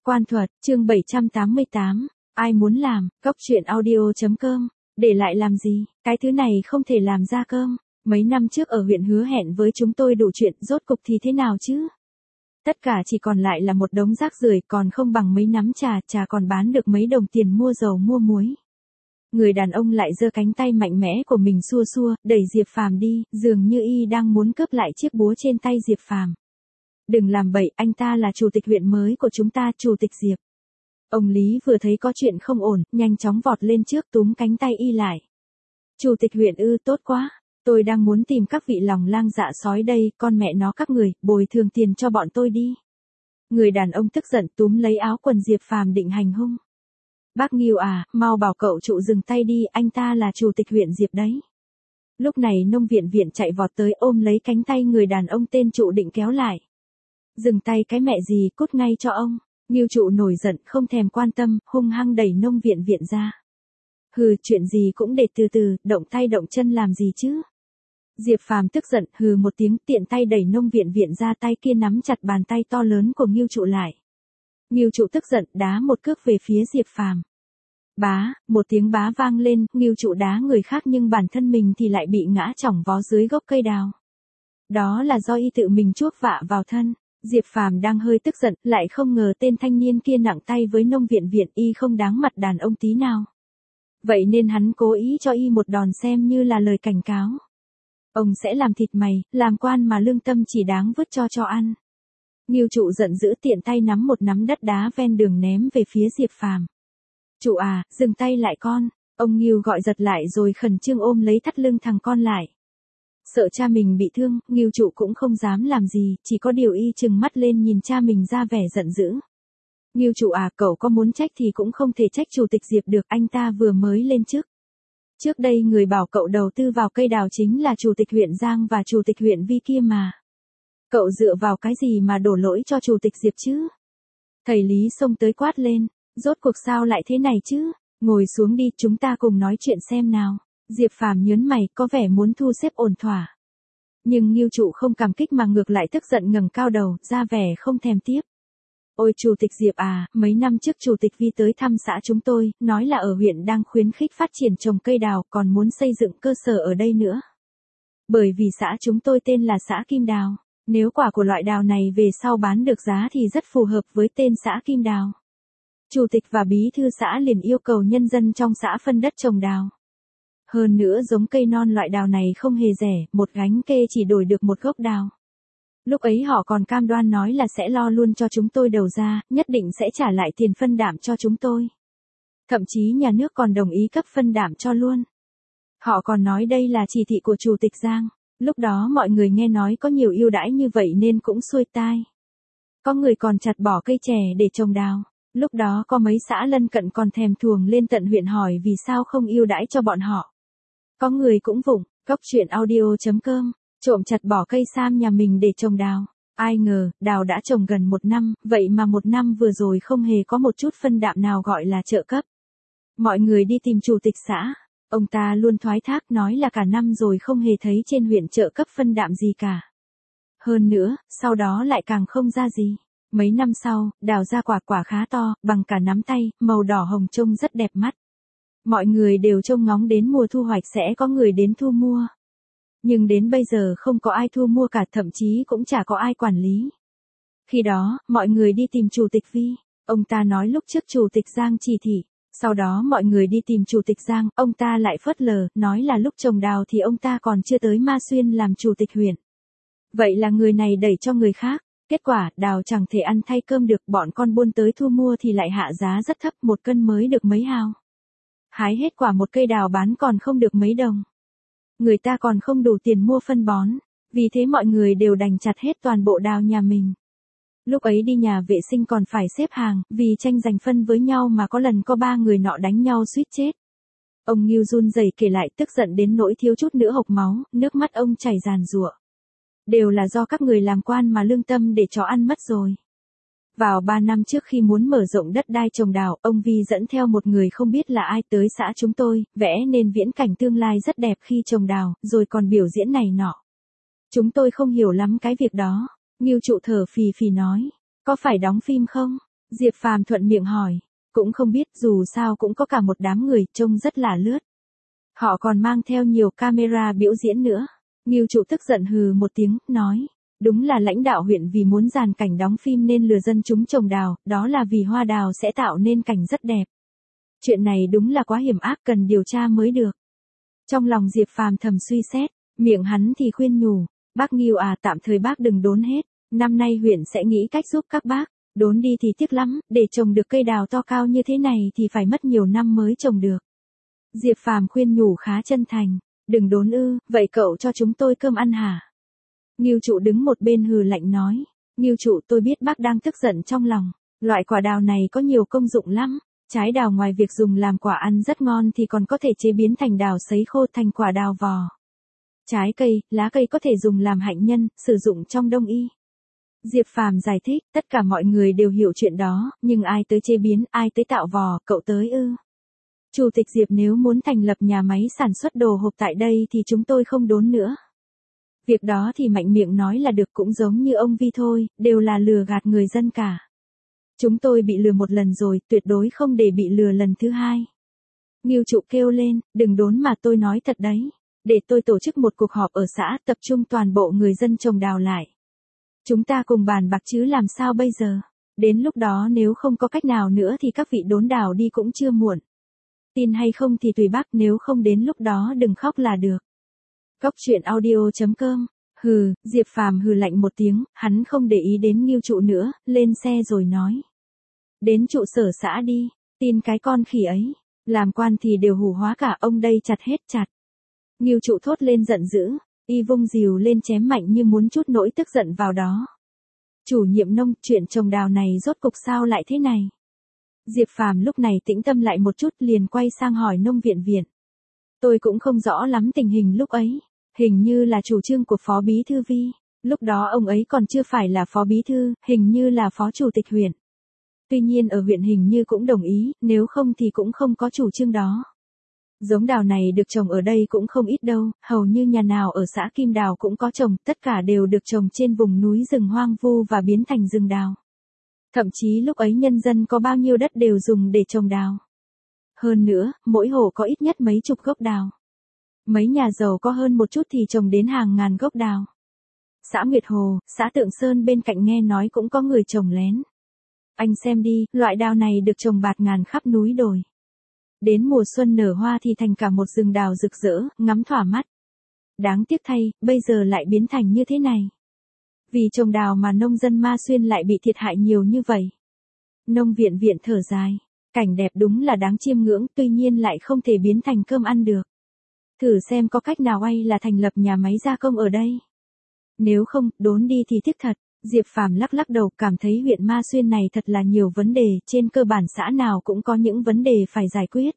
Quan thuật, chương 788, ai muốn làm, cóc truyện audio.com, để lại làm gì, cái thứ này không thể làm ra cơm. Mấy năm trước ở huyện hứa hẹn với chúng tôi đủ chuyện, rốt cục thì thế nào chứ? Tất cả chỉ còn lại là một đống rác rưởi, còn không bằng mấy nắm trà còn bán được mấy đồng tiền mua dầu mua muối. Người đàn ông lại giơ cánh tay mạnh mẽ của mình xua xua, đẩy Diệp Phàm đi, dường như y đang muốn cướp lại chiếc búa trên tay Diệp Phàm. Đừng làm bậy, anh ta là chủ tịch huyện mới của chúng ta, chủ tịch Diệp. Ông Lý vừa thấy có chuyện không ổn, nhanh chóng vọt lên trước túm cánh tay y lại. Chủ tịch huyện ư, tốt quá. Tôi đang muốn tìm các vị lòng lang dạ sói đây, con mẹ nó các người, bồi thường tiền cho bọn tôi đi. Người đàn ông tức giận túm lấy áo quần Diệp Phàm định hành hung. Bác Nghiêu à, mau bảo cậu trụ dừng tay đi, anh ta là chủ tịch huyện Diệp đấy. Lúc này nông viện viện chạy vọt tới ôm lấy cánh tay người đàn ông tên trụ định kéo lại. Dừng tay cái mẹ gì, cút ngay cho ông. Nghiêu trụ nổi giận không thèm quan tâm, hung hăng đẩy nông viện viện ra. Hừ, chuyện gì cũng để từ từ, động tay động chân làm gì chứ? Diệp Phàm tức giận, hừ một tiếng, tiện tay đẩy nông viện viện ra, tay kia nắm chặt bàn tay to lớn của Nghiêu trụ lại. Nghiêu trụ tức giận, đá một cước về phía Diệp Phàm. Bá, một tiếng bá vang lên, Nghiêu trụ đá người khác nhưng bản thân mình thì lại bị ngã chỏng vó dưới gốc cây đào. Đó là do y tự mình chuốc vạ vào thân. Diệp Phàm đang hơi tức giận, lại không ngờ tên thanh niên kia nặng tay với nông viện viện, y không đáng mặt đàn ông tí nào. Vậy nên hắn cố ý cho y một đòn xem như là lời cảnh cáo. Ông sẽ làm thịt mày, làm quan mà lương tâm chỉ đáng vứt cho ăn. Nghiêu trụ giận dữ tiện tay nắm một nắm đất đá ven đường ném về phía Diệp Phàm. Trụ à, dừng tay lại con. Ông Nghiêu gọi giật lại rồi khẩn trương ôm lấy thắt lưng thằng con lại. Sợ cha mình bị thương, Nghiêu trụ cũng không dám làm gì, chỉ có điều y trừng mắt lên nhìn cha mình ra vẻ giận dữ. Nghiêu trụ à, cậu có muốn trách thì cũng không thể trách chủ tịch Diệp được, anh ta vừa mới lên chức. Trước đây người bảo cậu đầu tư vào cây đào chính là chủ tịch huyện Giang và chủ tịch huyện Vi kia mà. Cậu dựa vào cái gì mà đổ lỗi cho chủ tịch Diệp chứ? Thầy Lý xông tới quát lên, rốt cuộc sao lại thế này chứ? Ngồi xuống đi, chúng ta cùng nói chuyện xem nào. Diệp Phàm nhớn mày, có vẻ muốn thu xếp ổn thỏa. Nhưng Nghiêu trụ không cảm kích mà ngược lại tức giận ngẩng cao đầu, ra vẻ không thèm tiếp. Ôi chủ tịch Diệp à, mấy năm trước chủ tịch Vi tới thăm xã chúng tôi, nói là ở huyện đang khuyến khích phát triển trồng cây đào, còn muốn xây dựng cơ sở ở đây nữa. Bởi vì xã chúng tôi tên là xã Kim Đào, nếu quả của loại đào này về sau bán được giá thì rất phù hợp với tên xã Kim Đào. Chủ tịch và bí thư xã liền yêu cầu nhân dân trong xã phân đất trồng đào. Hơn nữa giống cây non loại đào này không hề rẻ, một gánh kê chỉ đổi được một gốc đào. Lúc ấy họ còn cam đoan nói là sẽ lo luôn cho chúng tôi đầu ra, nhất định sẽ trả lại tiền phân đạm cho chúng tôi. Thậm chí nhà nước còn đồng ý cấp phân đạm cho luôn. Họ còn nói đây là chỉ thị của chủ tịch Giang. Lúc đó mọi người nghe nói có nhiều ưu đãi như vậy nên cũng xuôi tai. Có người còn chặt bỏ cây chè để trồng đào. Lúc đó có mấy xã lân cận còn thèm thuồng lên tận huyện hỏi vì sao không ưu đãi cho bọn họ. Có người cũng vụng, cóc truyện audio.com, trộm chặt bỏ cây sam nhà mình để trồng đào. Ai ngờ, đào đã trồng gần 1 năm, vậy mà 1 năm vừa rồi không hề có một chút phân đạm nào gọi là trợ cấp. Mọi người đi tìm chủ tịch xã. Ông ta luôn thoái thác nói là cả năm rồi không hề thấy trên huyện trợ cấp phân đạm gì cả. Hơn nữa, sau đó lại càng không ra gì. Mấy năm sau, đào ra quả khá to, bằng cả nắm tay, màu đỏ hồng trông rất đẹp mắt. Mọi người đều trông ngóng đến mùa thu hoạch sẽ có người đến thu mua. Nhưng đến bây giờ không có ai thu mua cả, thậm chí cũng chả có ai quản lý. Khi đó, mọi người đi tìm chủ tịch Vi. Ông ta nói lúc trước chủ tịch Giang chỉ thị. Sau đó mọi người đi tìm chủ tịch Giang, ông ta lại phớt lờ, nói là lúc trồng đào thì ông ta còn chưa tới Ma Xuyên làm chủ tịch huyện. Vậy là người này đẩy cho người khác. Kết quả, đào chẳng thể ăn thay cơm được, bọn con buôn tới thu mua thì lại hạ giá rất thấp, 1 cân mới được mấy hào. Hái hết quả một cây đào bán còn không được mấy đồng. Người ta còn không đủ tiền mua phân bón, vì thế mọi người đều đành chặt hết toàn bộ đào nhà mình. Lúc ấy đi nhà vệ sinh còn phải xếp hàng, vì tranh giành phân với nhau mà có lần có 3 người nọ đánh nhau suýt chết. Ông Nghiêu run rẩy kể lại, tức giận đến nỗi thiếu chút nữa hộc máu, nước mắt ông chảy ràn rụa. Đều là do các người làm quan mà lương tâm để chó ăn mất rồi. Vào 3 năm trước khi muốn mở rộng đất đai trồng đào, ông Vi dẫn theo một người không biết là ai tới xã chúng tôi, vẽ nên viễn cảnh tương lai rất đẹp khi trồng đào, rồi còn biểu diễn này nọ. Chúng tôi không hiểu lắm cái việc đó. Nghiêu trụ thở phì phì nói, có phải đóng phim không? Diệp Phàm thuận miệng hỏi, cũng không biết, dù sao cũng có cả một đám người, trông rất là lướt. Họ còn mang theo nhiều camera biểu diễn nữa. Ngưu trụ tức giận hừ một tiếng, nói, đúng là lãnh đạo huyện vì muốn dàn cảnh đóng phim nên lừa dân chúng trồng đào, đó là vì hoa đào sẽ tạo nên cảnh rất đẹp. Chuyện này đúng là quá hiểm ác, cần điều tra mới được. Trong lòng Diệp Phàm thầm suy xét, miệng hắn thì khuyên nhủ, bác Ngưu à, tạm thời bác đừng đốn hết, năm nay huyện sẽ nghĩ cách giúp các bác, đốn đi thì tiếc lắm, để trồng được cây đào to cao như thế này thì phải mất nhiều năm mới trồng được. Diệp Phàm khuyên nhủ khá chân thành, đừng đốn ư, vậy cậu cho chúng tôi cơm ăn hả? Ngưu trụ đứng một bên hừ lạnh nói, Ngưu trụ, tôi biết bác đang tức giận trong lòng, loại quả đào này có nhiều công dụng lắm. Trái đào ngoài việc dùng làm quả ăn rất ngon thì còn có thể chế biến thành đào sấy khô thành quả đào vò. Trái cây, lá cây có thể dùng làm hạnh nhân, sử dụng trong đông y. Diệp Phàm giải thích, tất cả mọi người đều hiểu chuyện đó, nhưng ai tới chế biến, ai tới tạo vò, cậu tới ư? Chủ tịch Diệp nếu muốn thành lập nhà máy sản xuất đồ hộp tại đây thì chúng tôi không đốn nữa. Việc đó thì mạnh miệng nói là được, cũng giống như ông Vi thôi, đều là lừa gạt người dân cả. Chúng tôi bị lừa một lần rồi, tuyệt đối không để bị lừa lần thứ hai. Ngưu trụ kêu lên, đừng đốn mà, tôi nói thật đấy. Để tôi tổ chức một cuộc họp ở xã, tập trung toàn bộ người dân trồng đào lại. Chúng ta cùng bàn bạc chứ làm sao bây giờ. Đến lúc đó nếu không có cách nào nữa thì các vị đốn đào đi cũng chưa muộn. Tin hay không thì tùy bác, nếu không đến lúc đó đừng khóc là được. Cóc truyện audio.com. Hừ, Diệp Phàm hừ lạnh một tiếng, hắn không để ý đến Ngưu trụ nữa, lên xe rồi nói. Đến trụ sở xã đi, tin cái con khỉ ấy, làm quan thì đều hủ hóa cả, ông đây chặt hết chặt. Ngưu trụ thốt lên giận dữ, y vung rìu lên chém mạnh như muốn trút nỗi tức giận vào đó. Chủ nhiệm nông, chuyện trồng đào này rốt cục sao lại thế này? Diệp Phàm lúc này tĩnh tâm lại một chút, liền quay sang hỏi nông viện viện. Tôi cũng không rõ lắm tình hình lúc ấy. Hình như là chủ trương của Phó Bí Thư Vi, lúc đó ông ấy còn chưa phải là Phó Bí Thư, hình như là Phó Chủ tịch huyện. Tuy nhiên ở huyện hình như cũng đồng ý, nếu không thì cũng không có chủ trương đó. Giống đào này được trồng ở đây cũng không ít đâu, hầu như nhà nào ở xã Kim Đào cũng có trồng, tất cả đều được trồng trên vùng núi rừng hoang vu và biến thành rừng đào. Thậm chí lúc ấy nhân dân có bao nhiêu đất đều dùng để trồng đào. Hơn nữa, mỗi hộ có ít nhất mấy chục gốc đào. Mấy nhà giàu có hơn một chút thì trồng đến hàng ngàn gốc đào. Xã Nguyệt Hồ, xã Tượng Sơn bên cạnh nghe nói cũng có người trồng lén. Anh xem đi, loại đào này được trồng bạt ngàn khắp núi đồi. Đến mùa xuân nở hoa thì thành cả một rừng đào rực rỡ, ngắm thỏa mắt. Đáng tiếc thay, bây giờ lại biến thành như thế này. Vì trồng đào mà nông dân Ma Xuyên lại bị thiệt hại nhiều như vậy. Nông viện viện thở dài, cảnh đẹp đúng là đáng chiêm ngưỡng, tuy nhiên lại không thể biến thành cơm ăn được. Thử xem có cách nào hay là thành lập nhà máy gia công ở đây. Nếu không, đốn đi thì tiếc thật. Diệp Phàm lắc lắc đầu, cảm thấy huyện Ma Xuyên này thật là nhiều vấn đề, trên cơ bản xã nào cũng có những vấn đề phải giải quyết.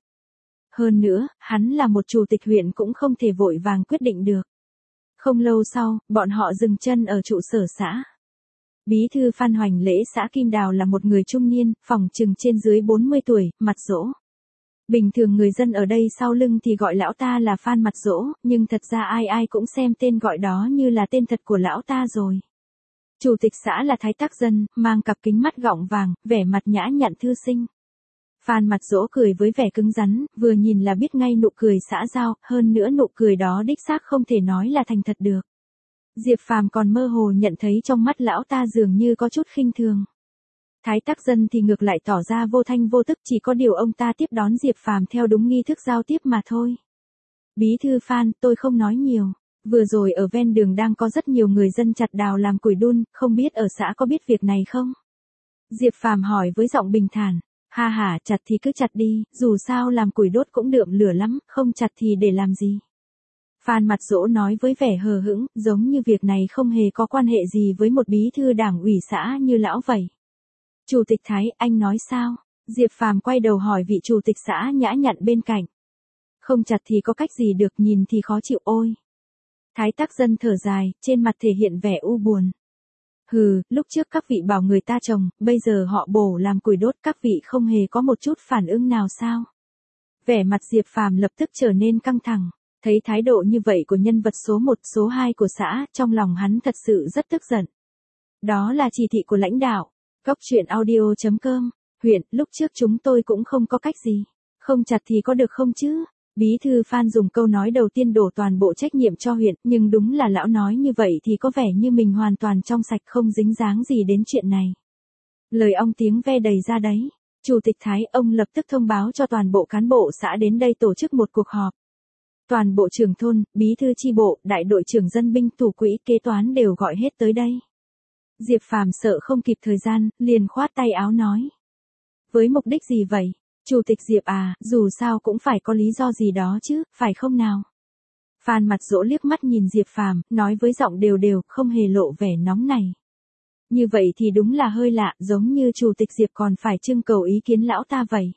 Hơn nữa, hắn là một chủ tịch huyện cũng không thể vội vàng quyết định được. Không lâu sau, bọn họ dừng chân ở trụ sở xã. Bí thư Phan Hoành Lễ xã Kim Đào là một người trung niên, phỏng chừng trên dưới 40 tuổi, mặt rỗ. Bình thường người dân ở đây sau lưng thì gọi lão ta là Phan mặt rỗ, nhưng thật ra ai ai cũng xem tên gọi đó như là tên thật của lão ta rồi. Chủ tịch xã là Thái Tác Dân, mang cặp kính mắt gọng vàng, vẻ mặt nhã nhặn thư sinh. Phan mặt rỗ cười với vẻ cứng rắn, vừa nhìn là biết ngay nụ cười xã giao, hơn nữa nụ cười đó đích xác không thể nói là thành thật được. Diệp Phàm còn mơ hồ nhận thấy trong mắt lão ta dường như có chút khinh thường. Thái Tác Dân thì ngược lại tỏ ra vô thanh vô tức, chỉ có điều ông ta tiếp đón Diệp Phàm theo đúng nghi thức giao tiếp mà thôi. Bí thư Phan, tôi không nói nhiều. Vừa rồi ở ven đường đang có rất nhiều người dân chặt đào làm củi đun, không biết ở xã có biết việc này không? Diệp Phàm hỏi với giọng bình thản. Ha ha, chặt thì cứ chặt đi, dù sao làm củi đốt cũng đượm lửa lắm, không chặt thì để làm gì? Phan mặt rỗ nói với vẻ hờ hững, giống như việc này không hề có quan hệ gì với một bí thư đảng ủy xã như lão vậy. Chủ tịch Thái, anh nói sao? Diệp Phàm quay đầu hỏi vị chủ tịch xã nhã nhặn bên cạnh. Không chặt thì có cách gì được, nhìn thì khó chịu ôi. Thái Tác Dân thở dài, trên mặt thể hiện vẻ u buồn. Hừ, lúc trước các vị bảo người ta trồng, bây giờ họ bổ làm củi đốt, các vị không hề có một chút phản ứng nào sao? Vẻ mặt Diệp Phàm lập tức trở nên căng thẳng, thấy thái độ như vậy của nhân vật số 1, số 2 của xã, trong lòng hắn thật sự rất tức giận. Đó là chỉ thị của lãnh đạo, Cốc truyện audio.com, huyện, lúc trước chúng tôi cũng không có cách gì. Không chặt thì có được không chứ? Bí thư Phan dùng câu nói đầu tiên đổ toàn bộ trách nhiệm cho huyện, nhưng đúng là lão nói như vậy thì có vẻ như mình hoàn toàn trong sạch không dính dáng gì đến chuyện này. Lời ong tiếng ve đầy ra đấy. Chủ tịch Thái ông lập tức thông báo cho toàn bộ cán bộ xã đến đây tổ chức một cuộc họp. Toàn bộ trưởng thôn, bí thư chi bộ, đại đội trưởng dân binh, thủ quỹ, kế toán đều gọi hết tới đây. Diệp Phàm sợ không kịp thời gian, liền khoát tay áo nói. Với mục đích gì vậy? Chủ tịch Diệp à, dù sao cũng phải có lý do gì đó chứ, phải không nào? Phan Mặt Dỗ liếc mắt nhìn Diệp Phàm, nói với giọng đều đều, không hề lộ vẻ nóng này. Như vậy thì đúng là hơi lạ, giống như chủ tịch Diệp còn phải trưng cầu ý kiến lão ta vậy.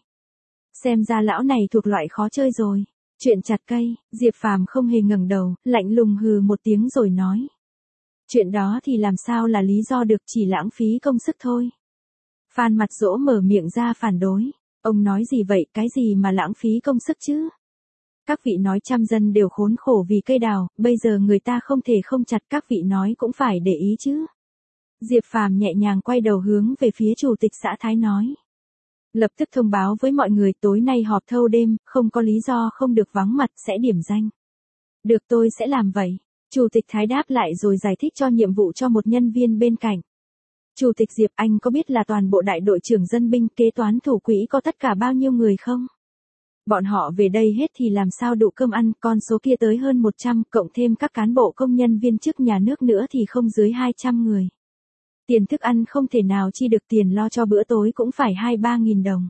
Xem ra lão này thuộc loại khó chơi rồi. Chuyện chặt cây, Diệp Phàm không hề ngẩng đầu, lạnh lùng hừ một tiếng rồi nói. Chuyện đó thì làm sao là lý do được, chỉ lãng phí công sức thôi. Phan Mặt Dỗ mở miệng ra phản đối. Ông nói gì vậy, cái gì mà lãng phí công sức chứ? Các vị nói trăm dân đều khốn khổ vì cây đào, bây giờ người ta không thể không chặt, các vị nói cũng phải để ý chứ. Diệp Phàm nhẹ nhàng quay đầu hướng về phía chủ tịch xã Thái nói. Lập tức thông báo với mọi người tối nay họp thâu đêm, không có lý do không được vắng mặt, sẽ điểm danh. Được, tôi sẽ làm vậy. Chủ tịch Thái đáp lại rồi giải thích cho nhiệm vụ cho một nhân viên bên cạnh. Chủ tịch Diệp, anh có biết là toàn bộ đại đội trưởng dân binh, kế toán, thủ quỹ có tất cả bao nhiêu người không? Bọn họ về đây hết thì làm sao đủ cơm ăn, con số kia tới hơn 100, cộng thêm các cán bộ công nhân viên chức nhà nước nữa thì không dưới 200 người. Tiền thức ăn không thể nào chi được, tiền lo cho bữa tối cũng phải 2-3 nghìn đồng.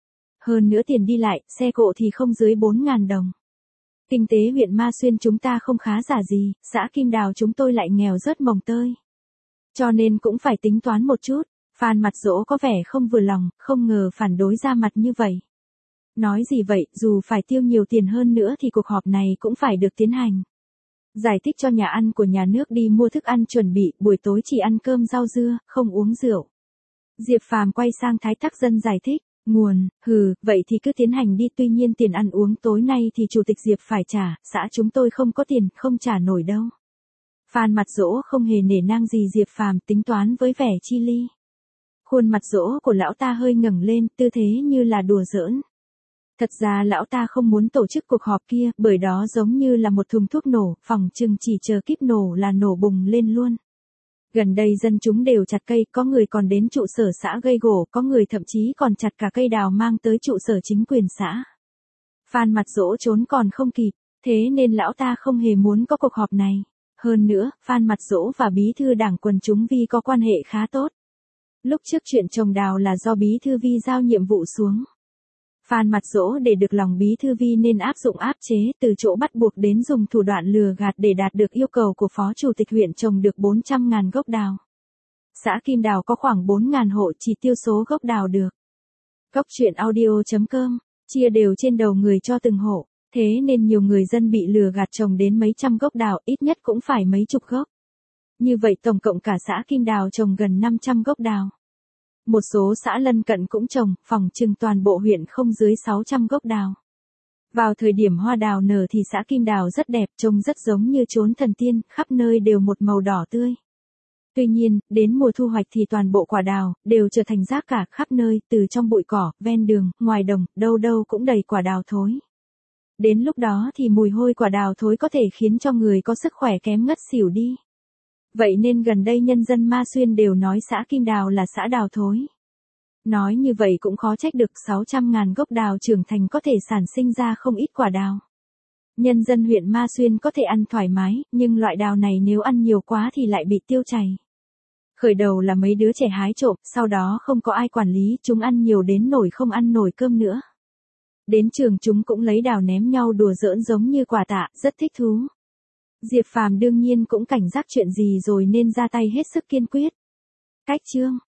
Hơn nữa tiền đi lại, xe cộ thì không dưới 4.000 đồng. Kinh tế huyện Ma Xuyên chúng ta không khá giả gì, xã Kim Đào chúng tôi lại nghèo rớt mồng tơi. Cho nên cũng phải tính toán một chút. Phan Mặt Dỗ có vẻ không vừa lòng, không ngờ phản đối ra mặt như vậy. Nói gì vậy, dù phải tiêu nhiều tiền hơn nữa thì cuộc họp này cũng phải được tiến hành. Giải thích cho nhà ăn của nhà nước đi mua thức ăn chuẩn bị, buổi tối chỉ ăn cơm rau dưa, không uống rượu. Diệp Phàm quay sang Thái Tắc Dân giải thích, nguồn, vậy thì cứ tiến hành đi, tuy nhiên tiền ăn uống tối nay thì chủ tịch Diệp phải trả, xã chúng tôi không có tiền, không trả nổi đâu. Phan Mặt Dỗ không hề nể nang gì Diệp Phàm, tính toán với vẻ chi ly. Khuôn mặt Dỗ của lão ta hơi ngẩng lên, tư thế như là đùa giỡn. Thật ra lão ta không muốn tổ chức cuộc họp kia, bởi đó giống như là một thùng thuốc nổ, phỏng chừng chỉ chờ kíp nổ là nổ bùng lên luôn. Gần đây dân chúng đều chặt cây, có người còn đến trụ sở xã gây gổ, có người thậm chí còn chặt cả cây đào mang tới trụ sở chính quyền xã. Phan Mặt Dỗ trốn còn không kịp, thế nên lão ta không hề muốn có cuộc họp này. Hơn nữa, Phan Mặt Dỗ và bí thư đảng quần chúng Vi có quan hệ khá tốt. Lúc trước chuyện trồng đào là do bí thư Vi giao nhiệm vụ xuống. Phan Mặt Dỗ để được lòng bí thư Vi nên áp dụng áp chế, từ chỗ bắt buộc đến dùng thủ đoạn lừa gạt để đạt được yêu cầu của phó chủ tịch huyện trồng được 400.000 gốc đào. Xã Kim Đào có khoảng 4.000 hộ, chỉ tiêu số gốc đào được. Cốc truyện audio.com, chia đều trên đầu người cho từng hộ, thế nên nhiều người dân bị lừa gạt trồng đến mấy trăm gốc đào, ít nhất cũng phải mấy chục gốc. Như vậy tổng cộng cả xã Kim Đào trồng gần 500 gốc đào. Một số xã lân cận cũng trồng, phỏng chừng toàn bộ huyện không dưới 600 gốc đào. Vào thời điểm hoa đào nở thì xã Kim Đào rất đẹp, trông rất giống như chốn thần tiên, khắp nơi đều một màu đỏ tươi. Tuy nhiên, đến mùa thu hoạch thì toàn bộ quả đào đều trở thành rác cả, khắp nơi, từ trong bụi cỏ, ven đường, ngoài đồng, đâu đâu cũng đầy quả đào thối. Đến lúc đó thì mùi hôi quả đào thối có thể khiến cho người có sức khỏe kém ngất xỉu đi. Vậy nên gần đây nhân dân Ma Xuyên đều nói xã Kim Đào là xã đào thối. Nói như vậy cũng khó trách được, 600.000 gốc đào trưởng thành có thể sản sinh ra không ít quả đào. Nhân dân huyện Ma Xuyên có thể ăn thoải mái, nhưng loại đào này nếu ăn nhiều quá thì lại bị tiêu chảy. Khởi đầu là mấy đứa trẻ hái trộm, sau đó không có ai quản lý, chúng ăn nhiều đến nổi không ăn nổi cơm nữa. Đến trường chúng cũng lấy đào ném nhau đùa giỡn giống như quà tạ, rất thích thú. Diệp Phàm đương nhiên cũng cảnh giác chuyện gì rồi nên ra tay hết sức kiên quyết. Cách chương